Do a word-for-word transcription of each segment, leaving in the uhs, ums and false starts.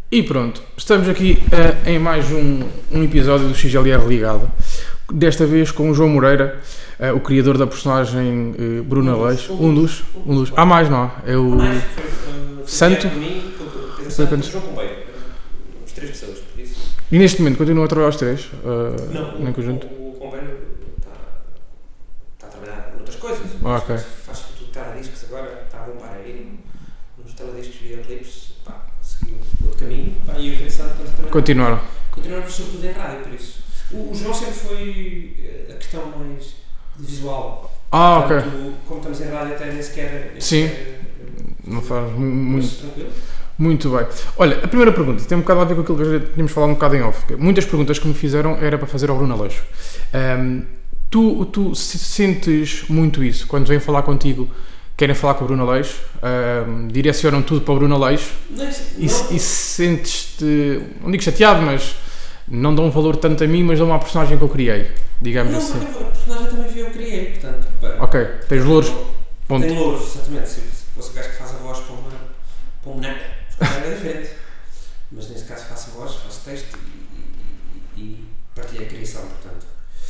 E pronto, estamos aqui uh, em mais um, um episódio do X L R Ligado. Desta vez com o João Moreira, uh, o criador da personagem uh, Bruno Aleixo. Um dos, um dos. Há mais, não há? É o. Mais, foi, uh, Santo. Mim, Santo, João Pombeiro. Uns três pessoas, por isso. E neste momento continua a trabalhar os três? Uh, não, em conjunto? O, o Pombeiro está, está a trabalhar em outras coisas. Ah, ok. Faz tudo telediscos agora, está a bombar aí nos telediscos, videoclipes. Pá, seguiu outro caminho. Pá, e eu pensando que também. Continuaram. Continuaram sobretudo em rádio, por isso. O, o João sempre foi a questão mais visual. Ah, Portanto, ok. Como estamos em rádio, até nem sequer. Nem Sim. Sequer, Não faz muito. Tranquilo. Muito bem. Olha, a primeira pergunta tem um bocado a ver com aquilo que já tínhamos falado um bocado em off. Muitas perguntas que me fizeram era para fazer ao Bruno Aleixo. Um, tu, tu sentes muito isso quando vêm falar contigo, querem falar com o Bruno Aleixo, um, direcionam tudo para o Bruno Aleixo Não, não. e, e sentes-te, não digo chateado, mas não dão valor tanto a mim, mas dão uma personagem que eu criei, digamos Não, assim. porque a personagem também foi eu que criei, portanto. Pá, Ok, tens louros, ponto. Tenho louros, exatamente. Se fosse o gajo que faz a voz para uma, para um boneco, se calhar era diferente. Mas neste caso faço a voz, faço texto e, e, e partilho a criação, portanto.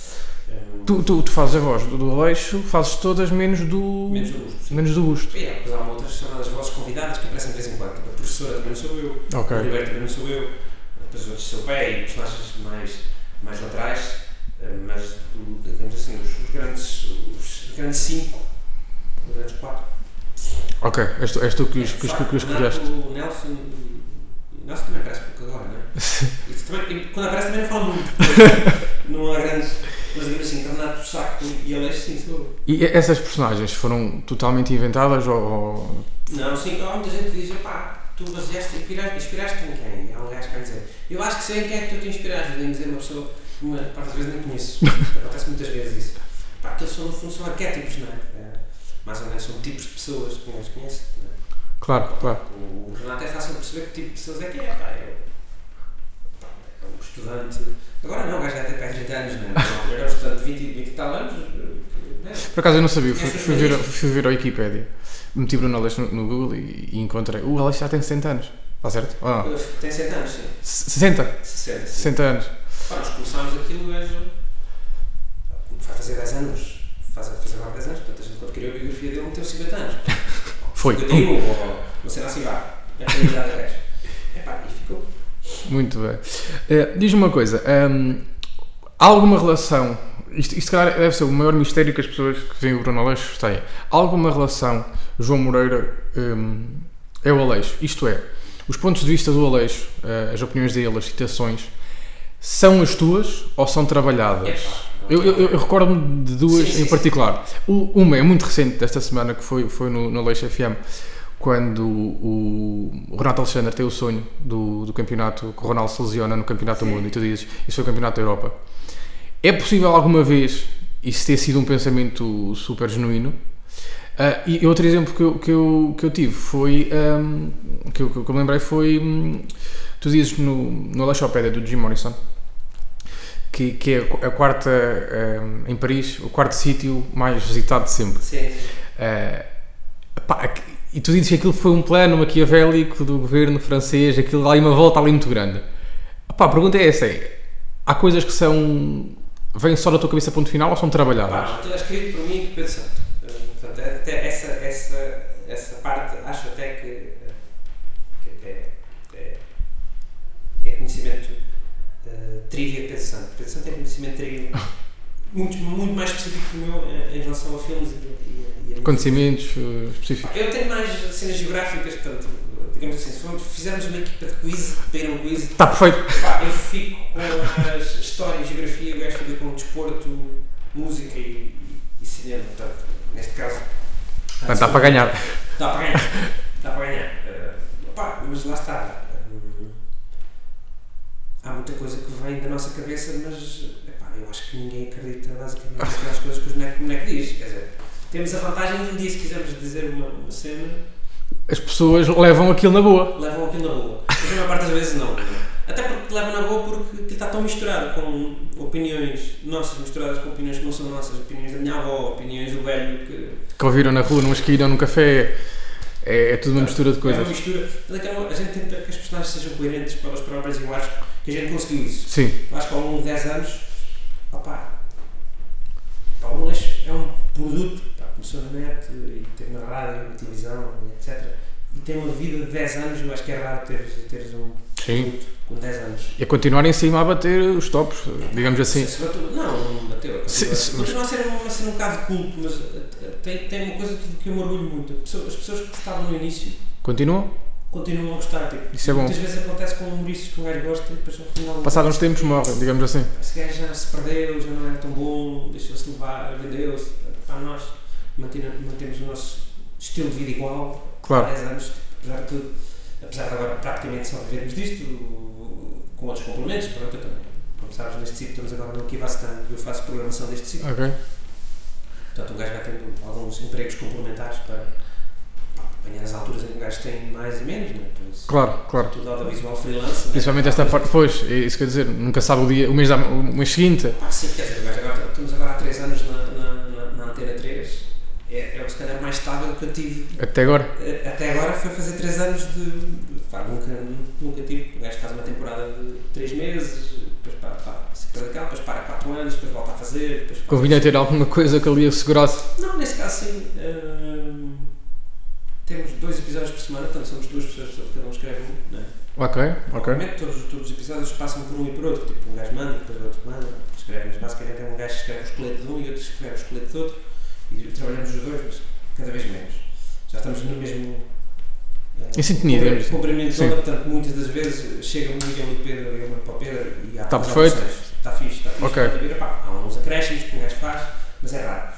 Um, Tu, tu, tu fazes a voz do, do Aleixo, fazes todas menos do... menos do gosto. Menos do Busto. E é, depois há outras chamadas vozes convidadas que aparecem de vez em quando. A professora também não sou eu, Ok. o Roberto também não sou eu, depois os outros sou o pé e personagens mais, mais laterais, mas do, digamos assim, os, os grandes os grandes cinco, os grandes quatro. Ok, és tu, és tu que os, que os, que os escolheste. O Nelson e o Nelson também aparece pouco agora, não é? E também, e quando aparece também não fala muito, não há grandes, mas digamos assim, Renato Saco e Aleixo sim, sou eu. E essas personagens foram totalmente inventadas ou... ou... Não, sim, há muita gente que diz, pá, tu baseaste, inspiraste, inspiraste em quem? Há um gajo que vai dizer, eu acho que sei em quem é que tu te inspiraste, nem dizer uma pessoa, uma parte das vezes nem conheço, acontece muitas vezes isso. Pá, aqueles são, no fundo, são arquétipos, não é? É, mais ou menos são tipos de pessoas que não as conhece, não é? Claro, claro. O, o Renato é fácil de perceber que tipo de pessoas é que é, pá, é, pá, é um estudante, agora não, o gajo já tem trinta anos, não é? Era um estudante de vinte, vinte e tal anos, não é? Por acaso eu não sabia, fui, Essas fui, ver, coisas. fui ver a Wikipédia, meti Bruno Aleixo no, no Google e, e encontrei, o Aleixo já tem sessenta anos, está certo? Ah, Tem sessenta anos, sim. sessenta? sessenta, sim. sessenta anos. Pá, nós começámos aquilo, o gajo vai fazer dez anos, faz, faz agora dez anos, portanto a gente quando criou a biografia dele meteu cinquenta anos. Foi. cinquenta e um, ou não sei lá assim, vá, é a idade do gajo. É pá, e ficou. Muito bem. Uh, Diz-me uma coisa, um, há alguma relação, isto, isto calhar deve ser o maior mistério que as pessoas que veem o Bruno Aleixo têm, há alguma relação João Moreira um, é o Aleixo? Isto é, os pontos de vista do Aleixo, uh, as opiniões dele, as citações, são as tuas ou são trabalhadas? É pá. Eu, eu, eu recordo-me de duas Sim, sim, em particular. O, uma é muito recente, desta semana, que foi, foi no, no Aleixo F M, quando o, o Renato Alexandre tem o sonho do, do campeonato, que o Ronaldo se lesiona no Campeonato do Mundo, e tu dizes, isso foi o Campeonato da Europa. É possível alguma vez isso ter sido um pensamento super genuíno? Uh, e outro exemplo que eu, que eu, que eu tive foi, um, que, eu, que eu me lembrei foi, um, tu dizes no, no Aleixopédia do Jim Morrison, que, que é a quarta, um, em Paris, o quarto sítio mais visitado de sempre. Sim, sim. Uh, pá, e tu dizes que aquilo foi um plano maquiavélico do governo francês, aquilo dá ali uma volta ali muito grande. Pá, a pergunta é essa, é, há coisas que são, vêm só da tua cabeça ponto final ou são trabalhadas? Pá, aquilo é escrito por mim e por Pedro Santo. Uh, portanto, até essa, essa, essa parte, acho até que, uh, que até, é, é conhecimento uh, trivia de Pedro Santo. Pedro Santo é conhecimento trivia muito, muito mais específico que o meu em, em relação a filmes e, e, e a Acontecimentos uh, específicos. Eu tenho mais cenas geográficas, portanto, digamos assim, se formos, fizermos uma equipa de quiz, para ir a um quiz, Está perfeito. pá, eu fico com as história e geografia, o gajo fica com desporto, música e, e, e cinema, portanto, neste caso... Portanto, dá para ganhar. Dá para ganhar, dá para ganhar. Uh, pá, mas lá está. Um, há muita coisa que vem da nossa cabeça, mas epá, eu acho que ninguém acredita basicamente naquelas coisas que o boneco, o boneco diz. Quer dizer, temos a vantagem de um dia, se quisermos dizer uma, uma cena, As pessoas levam aquilo na boa. levam aquilo na boa. Mas a maior parte das vezes não. não. Até porque levam na boa porque aquilo está tão misturado com opiniões nossas misturadas com opiniões que não são nossas, opiniões da minha avó, opiniões do velho que... Que ouviram na rua, numa esquina, num café. É, é tudo uma mistura de É coisas. uma mistura. Mas aquela, a gente tenta que as personagens sejam coerentes para elas próprias e eu acho que a gente conseguiu isso. Sim. Eu acho que ao longo de dez anos, opá, pá, o Leixo é um produto, pá, começou na net e teve na rádio, na televisão, etcétera. E tem uma vida de dez anos, eu acho que é raro teres, teres um Sim. produto com dez anos. E a continuar em cima a bater os tops, digamos assim. Se bateu, não, não bateu. Sim, sim, Continua a ser, a ser um bocado de culto, mas uh, tem, tem uma coisa que, que eu me orgulho muito. As pessoas que estavam no início Continua? continuam a gostar. Tipo, Isso é bom. Muitas vezes acontece com humoristas que um gajo gosta e depois ao final. Passados uns tempos morre, digamos assim. Esse gajo já se perdeu, já não era tão bom, deixou-se levar, vendeu-se. Para nós, mantemos o nosso estilo de vida igual. Claro. Há dez anos, apesar de tudo, apesar de agora praticamente só vivermos disto, com outros complementos, pronto, eu também. Como sabes, neste sítio estamos agora no Kivastan e eu faço programação deste sítio. Ok. Portanto, o gajo vai tendo alguns empregos complementares para, para apanhar as alturas em que o gajo tem mais e menos, não é? Por isso, Claro, claro. tudo audiovisual freelance. Principalmente né? esta parte, pois, é isso que quer dizer, nunca sabe o dia, o mês, da, o mês seguinte. Ah, sim, quer dizer, o gajo agora, estamos agora há três anos na, na, na, na Antena três, é, é o se calhar mais estável que eu tive. Até agora? Até agora foi fazer três anos de. Pá, nunca, nunca tive. O gajo faz uma temporada de três meses, depois para, para, se daquela, depois para quatro anos, depois volta a fazer. Depois Convinha ter alguma coisa que ali assegurasse? Não, nesse caso sim. Hum, temos dois episódios por semana, portanto somos duas pessoas, cada um escreve um, não é? Ok, ok. Obviamente todos, todos os episódios passam por um e por outro, tipo um gajo manda, depois o outro manda, escreve, mas basicamente é um gajo que escreve o esqueleto de um e outro que escreve o esqueleto do outro e trabalhamos os dois, mas cada vez menos. Já estamos no mesmo uh, em sintonia, comprimento, digamos. comprimento todo, portanto muitas das vezes chega-me o Miguel e o Pedro, eu ligo para o Pedro e há Está algumas perfeito. alterações. Está fixe, está fixe, Ok. portanto, vira, pá, há uns acréscimos que o gajo faz, mas é raro.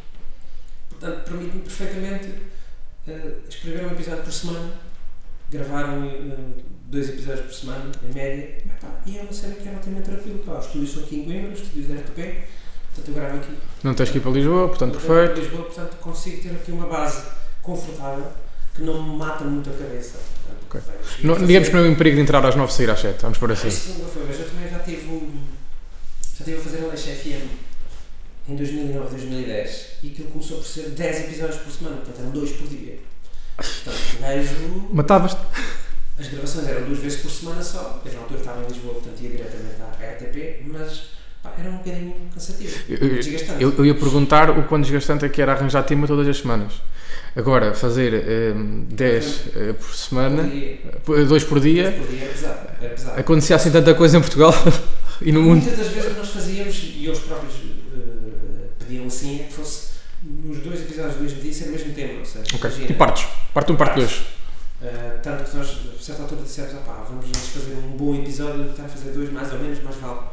Portanto, permite-me perfeitamente uh, escrever um episódio por semana, gravar um, uh, dois episódios por semana, em média, epá, e é uma cena que é relativamente tranquilo. Pá, os estúdios são aqui em Coimbra, os estúdios da R T P, portanto eu gravo aqui. Não tens que ir para Lisboa, portanto, Eu gravo perfeito. em Lisboa, portanto consigo ter aqui uma base confortável que não me mata muito a cabeça. Portanto, Ok. pá, eu consigo Não, fazer- digamos que não é um emprego de entrar às nove e sair às sete, vamos por assim. Isso nunca foi, mas eu também já tive um, já tive a fazer a Leixo F M em dois mil e nove, dois mil e dez e aquilo começou por ser dez episódios por semana, portanto eram dois por dia. Portanto, o gajo, Matavas-te? as gravações eram duas vezes por semana só, eu na altura estava em Lisboa, portanto ia diretamente à R T P, mas pá, era um bocadinho cansativo, Eu, desgastante. eu, eu ia perguntar o quão desgastante é que era arranjar tema todas as semanas. Agora, fazer um, dez uh, por semana, dois por dia, Dois por dia é pesado, é pesado. acontecia assim tanta coisa em Portugal e no mundo. Muitas das vezes nós fazíamos, e eles próprios uh, pediam assim, é que fosse nos dois episódios do mesmo dia ser o mesmo tema, ou seja, Ok, imagina, tipo partes, parte um, parte dois. Uh, tanto que nós, a certa altura, dissemos, ah, pá, vamos antes fazer um bom episódio, tentar fazer dois mais ou menos, mais vale.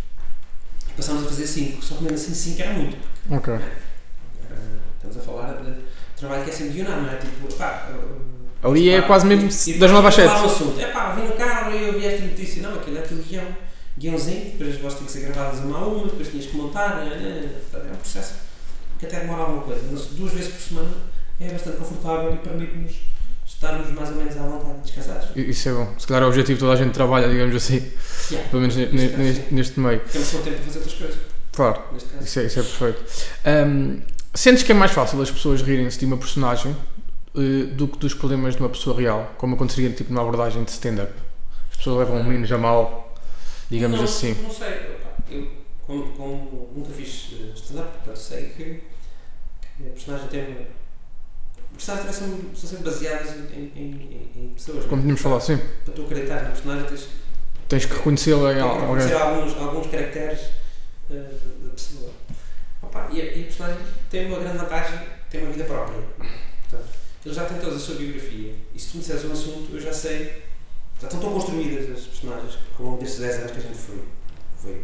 E passámos a fazer cinco, só que mesmo assim cinco era muito. Ok. Uh, estamos a falar de trabalho que é sempre guionado, não é? Tipo, pá, uh, Ali é pá, quase mesmo e- e das nove às falar um sete. assunto. É pá, vim no carro e eu vi esta notícia, não, aquilo é tudo guião, guiãozinho, depois as vozes têm que ser gravadas uma a uma, depois tinhas que montar, né, né, portanto, é um processo que até demora alguma coisa, mas duas vezes por semana é bastante confortável e permite-nos estarmos mais ou menos à vontade, descansados. Isso é bom. Se calhar é o objetivo de toda a gente trabalha, digamos assim, Yeah. pelo menos ne- ne- neste, neste meio. Temos só tempo para fazer outras coisas, Claro, neste caso. isso é, isso é perfeito. Um, sentes que é mais fácil as pessoas rirem-se de uma personagem uh, do que dos problemas de uma pessoa real, como aconteceria tipo numa abordagem de stand-up? As pessoas levam um menino a mal, digamos não, assim. Não sei, opa, eu como, como nunca fiz eh, stand-up, portanto sei que, que a personagem tem uma... Personagens são, são sempre baseadas em, em, em, em pessoas. Como tínhamos falado, sim. Para tu acreditar na personagem tens, Tens que reconhecê-la em tens que alguém. reconhecer alguns, alguns caracteres uh, da pessoa. Opa, e, a, e a personagem tem uma grande vantagem, tem uma vida própria. Portanto, ele já tem toda a sua biografia. E se tu me disseres um assunto, eu já sei. Já estão tão construídas as personagens ao longo destes dez anos que a gente foi, foi,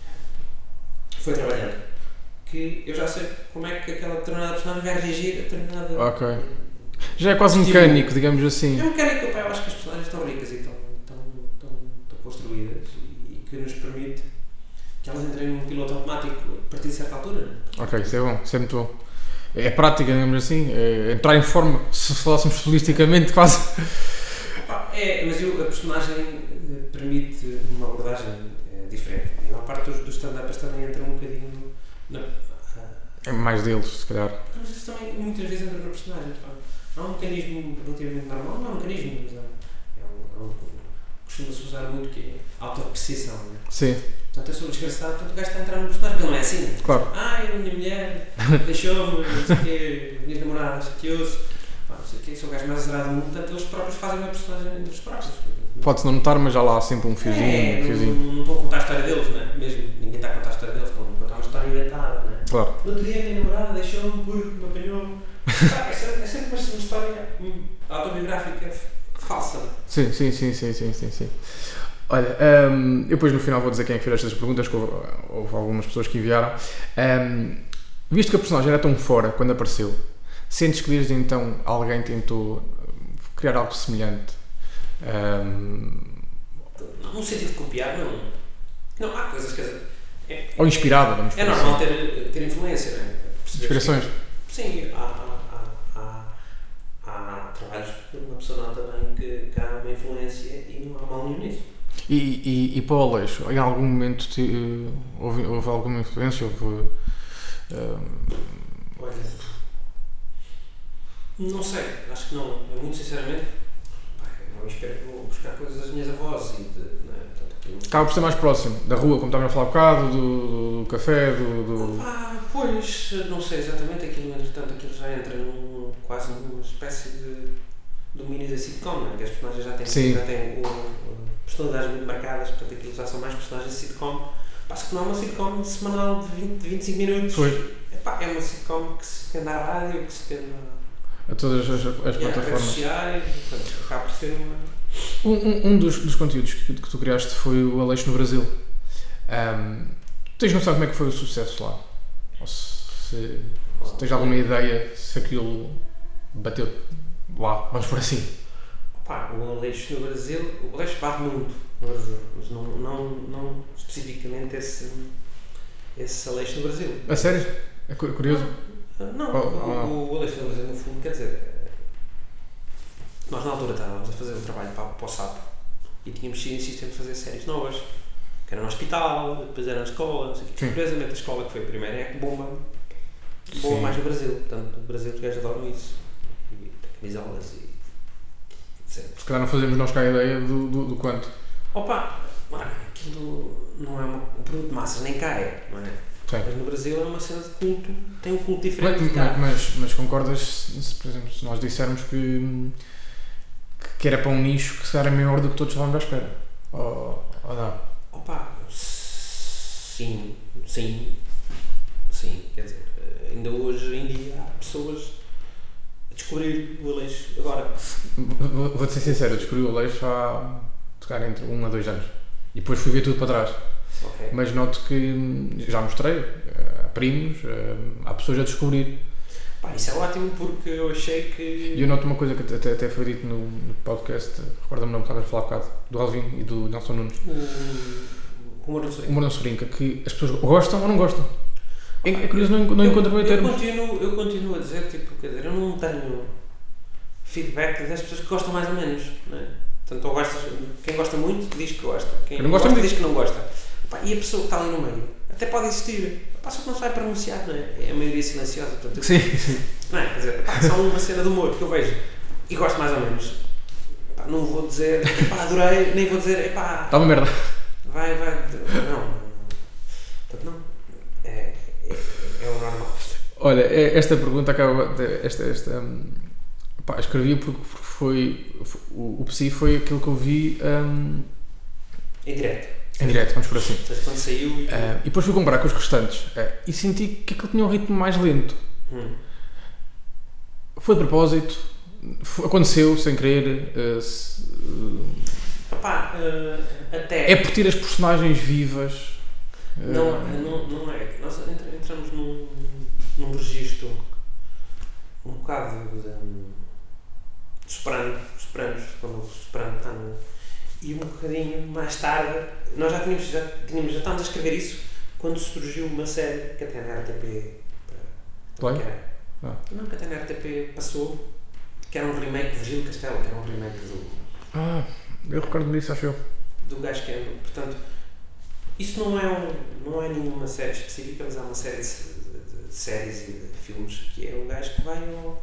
foi trabalhando. Que eu já sei como é que aquela determinada personagem vai reagir a determinada. Ok. Já é quase Estímulo. mecânico, digamos assim. É um mecânico, pá, eu acho que as personagens estão ricas e estão, estão, estão, estão construídas e, e que nos permite que elas entrem num piloto automático a partir de certa altura. Não é? Ok, isso é bom, isso é muito bom. É prática, digamos assim, é entrar em forma, se falássemos futbolisticamente, quase. Pá, é, mas eu, a personagem eh, permite uma abordagem eh, diferente. E a maior parte dos, dos stand-ups também entram um bocadinho na. É mais deles, se calhar. Mas isso também muitas vezes entra na personagem. Pá. A há um mecanismo relativamente normal, não é um mecanismo, mas é um, é um, costuma-se usar muito que é autoapreciação, não é? Sim. Portanto, eu sou um desgraçado, portanto o gajo está a entrar no personagem, porque ele não é assim, né? Claro. Ah, eu, a minha mulher deixou-me, não sei o quê, a minha namorada chateou-se, pá, não sei o quê, sou o gajo mais azarado do mundo, portanto eles próprios fazem uma personagem dos próprios. Pode-se não notar, mas já lá há sempre um fiozinho. É, um fiozinho. não, não estou a contar a história deles, não é? Mesmo ninguém está a contar a história deles, estão a contar uma história inventada, não é? Claro. No outro dia a minha namorada deixou-me porque me apanhou. Ah, é sempre, é sempre uma, uma história autobiográfica falsa. Sim, sim, sim, sim, sim, sim, sim. Olha, um, eu depois no final vou dizer quem é que fez estas perguntas, que houve, houve algumas pessoas que enviaram. Um, visto que a personagem era tão fora quando apareceu, sentes que desde então alguém tentou criar algo semelhante? Um, Não no sentido de copiar, não. Não, há coisas que... É, ou inspirada, vamos É dizer normal assim. ter, ter influência, não é? Inspirações? Que, sim, há, há, há, há, há trabalhos que uma pessoa nota bem que, que há uma influência e não há mal nenhum nisso. E, e, e para o Aleixo, em algum momento te, uh, houve, houve alguma influência? Houve, uh, Olha, não sei, acho que não, muito sinceramente, pá, eu não espero que vou buscar coisas das minhas avós e de, não é? Portanto, aquilo... acaba por ser mais próximo, da rua, como estava a falar há bocado, do, do, do café, do... do... Ah, pois, não sei exatamente, aquilo, entretanto, aquilo já entra num, quase numa espécie de domínio da sitcom, não é? Que as personagens já têm, já têm o, o, personalidades muito marcadas, portanto aquilo já são mais personagens de sitcom. Passa que não é uma sitcom semanal de vinte, vinte e cinco minutos. Pois. Epá, é uma sitcom que se tende à rádio, que se tende a todas as, as yeah, plataformas. redes sociais, portanto, acaba por ser uma... Um, um, um dos, dos conteúdos que, que tu criaste foi o Aleixo no Brasil. Um, tens noção como é que foi o sucesso lá? Ou se, se tens alguma ideia se aquilo bateu lá, vamos por assim? Pá, o Aleixo no Brasil, o Aleixo bate muito no Brasil, mas não, não, não especificamente esse, esse Aleixo no Brasil. A sério? É curioso? Não, não oh, o, oh. o Aleixo no Brasil, no fundo, quer dizer, nós na altura estávamos a fazer um trabalho para, para o S A P e tínhamos sido insistentes em fazer séries novas, que era no hospital, depois era na escola, não sei o quê. Curiosamente a escola que foi a primeira é a que bomba, bomba Sim. mais no Brasil, portanto, no Brasil os gajos adoram isso, e camisolas e se calhar não fazemos nós cá a ideia do, do, do quanto. Opa, aquilo não é uma, um produto de massas, nem cai, não é? Sim. Mas no Brasil é uma cena de culto, tem um culto diferente mas, de cá. Mas, mas concordas, se, por exemplo, se nós dissermos que, que era para um nicho que se calhar é maior do que todos estávamos à espera? Ou, ou não? Opa, sim, sim, sim, quer dizer, ainda hoje em dia há pessoas descobrir o Aleixo agora. Vou-te ser sincero, eu descobri o Aleixo há tocar entre um a dois anos e depois fui ver tudo para trás. Okay. Mas noto que já mostrei a primos, a pessoas a descobrir. Pá, isso é ótimo porque eu achei que. E eu noto uma coisa que até, até foi dito no, no podcast, recorda-me não, estava a falar há bocado, do Alvin e do Nelson Nunes. O, o humor não se brinca. O humor não se brinca, que as pessoas gostam ou não gostam. É, é curioso, não, não encontro bem termos. Eu continuo, eu continuo a dizer, tipo, quer dizer, eu não tenho feedback das pessoas que gostam mais ou menos, não é? Portanto, ou gostas, quem gosta muito diz que gosta, quem não não gosta gosta diz que não gosta. Pá, e a pessoa que está ali no meio, até pode existir, pá, só que não se vai pronunciar, não é? É a maioria silenciosa, portanto, sim, sim. Não é? Quer dizer, pá, só uma cena de humor que eu vejo e gosto mais ou menos. Pá, não vou dizer, pá, adorei, nem vou dizer, pá, está uma merda. Vai, vai, não, portanto, não, é, é, é o normal. Olha, esta pergunta acaba, esta, esta, pá, escrevi porque foi, o, o Psi foi aquilo que eu vi um, em direto. Em direto, vamos por assim. Ou seja, quando saiu e... Uh, e depois fui comparar com os restantes uh, e senti que aquilo tinha um ritmo mais lento. Hum. Foi de propósito, foi, aconteceu sem querer. Uh, se, uh, Epá, uh, até... É por ter as personagens vivas. Uh, não, não, não é. Nós entramos num, num registro um bocado de, de soprano, sopranos, quando o soprano está no... E um bocadinho mais tarde, nós já tínhamos, já, tínhamos, já estávamos a escrever isso quando surgiu uma série que até na R T P... Play? Que era, ah. Não, que até na R T P passou, que era um remake de Virgílio Castelo, que era um remake do... Ah, eu recordo-me disso, acho eu. Do gajo que é, portanto, isso não é, um, não é nenhuma série específica, mas há uma série de, de, de séries e de filmes que é um gajo que vai ao,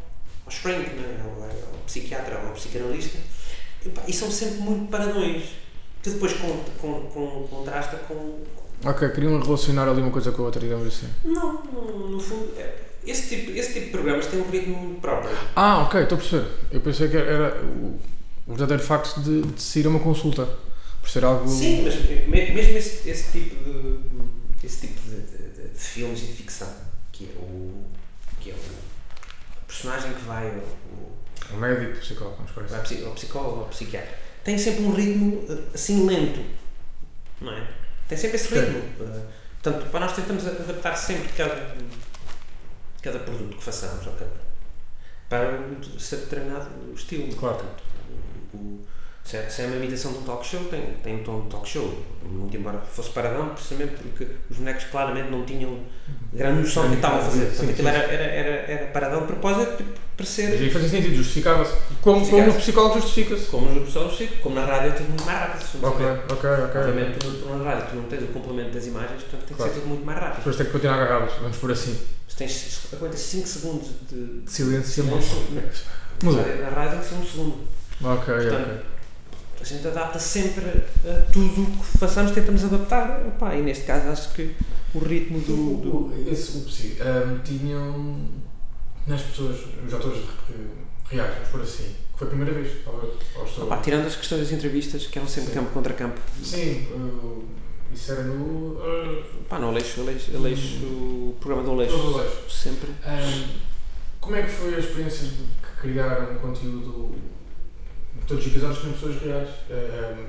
ao shrink, né? ao, ao psiquiatra, ao psicanalista, e, pá, e são sempre muito paradões, que depois com, com, com, contrasta com... Ok, queriam relacionar ali uma coisa com a outra, digamos assim. Não, no, no fundo, é, esse, tipo, esse tipo de programas tem um ritmo muito próprio. Ah, ok, estou a perceber. Eu pensei que era o, o verdadeiro facto de, de se ir a uma consulta, por ser algo... Sim, mas mesmo esse, esse tipo de, esse tipo de, de, de filmes de ficção, que é o, que é o personagem que vai ao, O médico, o psicólogo, vamos por vai ao psicólogo ou ao psiquiatra, tem sempre um ritmo assim lento, não é? Tem sempre esse ritmo. Uh, portanto, para nós tentamos adaptar sempre cada, cada produto que façamos, okay, para um ser determinado estilo. Claro. Portanto, o, o, se, é, se é uma imitação de um talk show, tem, tem um tom de talk show. Muito embora fosse paradão, precisamente porque os bonecos claramente não tinham grande noção do que estavam a fazer. Portanto, aquilo era, era, era, era paradão de propósito para ser... E fazia sentido, justificava-se. Como, como o psicólogo justifica-se. Como o psicólogo justifica, como na rádio é tudo muito mais rápido. Ok, ok, ok. Obviamente, tu, na rádio tu não tens o complemento das imagens, portanto tem que claro. ser tudo muito mais rápido. As pessoas têm que continuar agarradas, vamos por assim. Se tens, aguentas cinco segundos de, de silêncio, mudou. Na rádio tem que ser um segundo. Ok, portanto, ok. A gente adapta sempre a tudo o que façamos, tentamos adaptar. Opa, e neste caso acho que o ritmo do... do... O, esse, o psi, um, tinham nas pessoas, os atores reais, vamos por assim, que foi a primeira vez. Opa, tirando as questões das entrevistas, que eram sempre Sim. campo contra campo. Sim, uh, isso era no... Uh, Pá, no Aleixo, Aleixo, Aleixo hum. o programa do Aleixo. Do Aleixo. Sempre. Um, como é que foi a experiência de criar um conteúdo... Todos os episódios com pessoas reais. Um,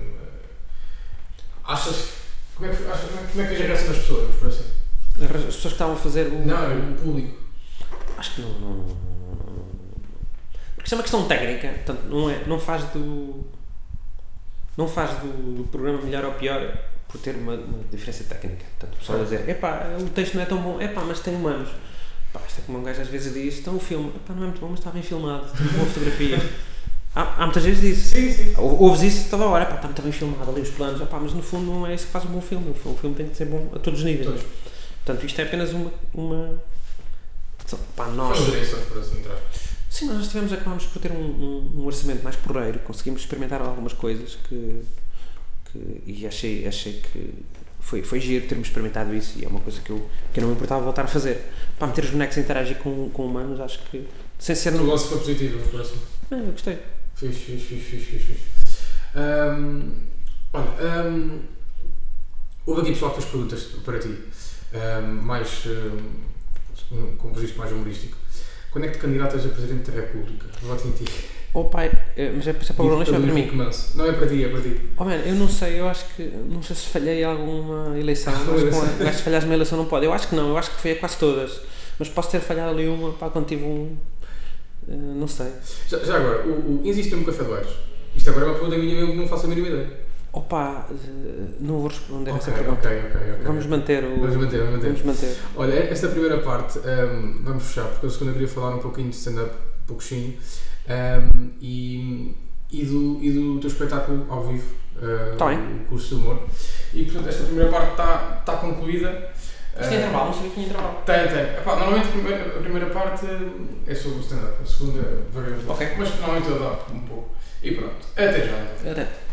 achas, como, é que, achas, como é que é a reação das pessoas, por assim? As pessoas que estavam a fazer o... Não, o público. Acho que não, não, não, não, não. Porque isso é uma questão técnica, portanto, não, é, não faz do... Não faz do, do programa melhor ou pior por ter uma, uma diferença técnica. Portanto, o pessoal a dizer, epá, o texto não é tão bom, epá, mas tem humanos. Epá, isto é como um gajo às vezes diz, então o filme, epá, não é muito bom, mas está bem filmado, tem boa fotografia. Há, há muitas vezes isso. Sim, sim. Ouves isso toda a hora, pá, está muito bem filmado ali os planos, pá, mas no fundo não é isso que faz um bom filme. O filme tem que ser bom a todos os níveis. Todos. Portanto, isto é apenas uma. uma pá, nós. Por assim, sim, nós tivemos, acabamos por ter um, um, um orçamento mais porreiro, conseguimos experimentar algumas coisas que. que e achei, achei que foi, foi giro termos experimentado isso e é uma coisa que eu, que eu não me importava voltar a fazer. Pá, meter os bonecos a interagir com, com humanos, acho que. Sem ser no. O negócio foi positivo, por assim. É, eu gostei. Fixe, fixe, fixe, fixe, fixe, fixe. Um, olha, um, houve aqui pessoal que fez perguntas para ti, um, mais, um, como registro mais humorístico. Quando é que te candidatas a Presidente da República? Voto em ti. Oh pai, mas é para o Bruno, é para mim? Não é para ti, é para ti. Oh man, eu não sei, eu acho que, não sei se falhei alguma eleição, acho que se falhares uma eleição não pode, eu acho que não, eu acho que foi a quase todas, mas posso ter falhado ali uma, pá, quando tive um... Uh, não sei. Já, já agora, o, o existe um café do Aires? Isto agora é uma pergunta minha mesmo que não faço a mínima ideia. Opa, uh, não vou responder okay, essa pergunta. Ok, ok, ok. Vamos manter o... Vamos manter, vamos manter. Vamos manter. Olha, esta primeira parte, um, vamos fechar, porque eu segunda queria falar um pouquinho de stand-up, um pouquinho, um, e, e, do, e do teu espetáculo ao vivo, uh, tá o curso de humor. E portanto esta primeira parte está, está concluída. Isto tem intervalo, não sabia que tinha intervalo. Tem, tem. Epá, normalmente a primeira, a primeira parte é sobre o stand-up, a segunda variante. Ok. Mas normalmente eu adapto um pouco. E pronto, até já. Até.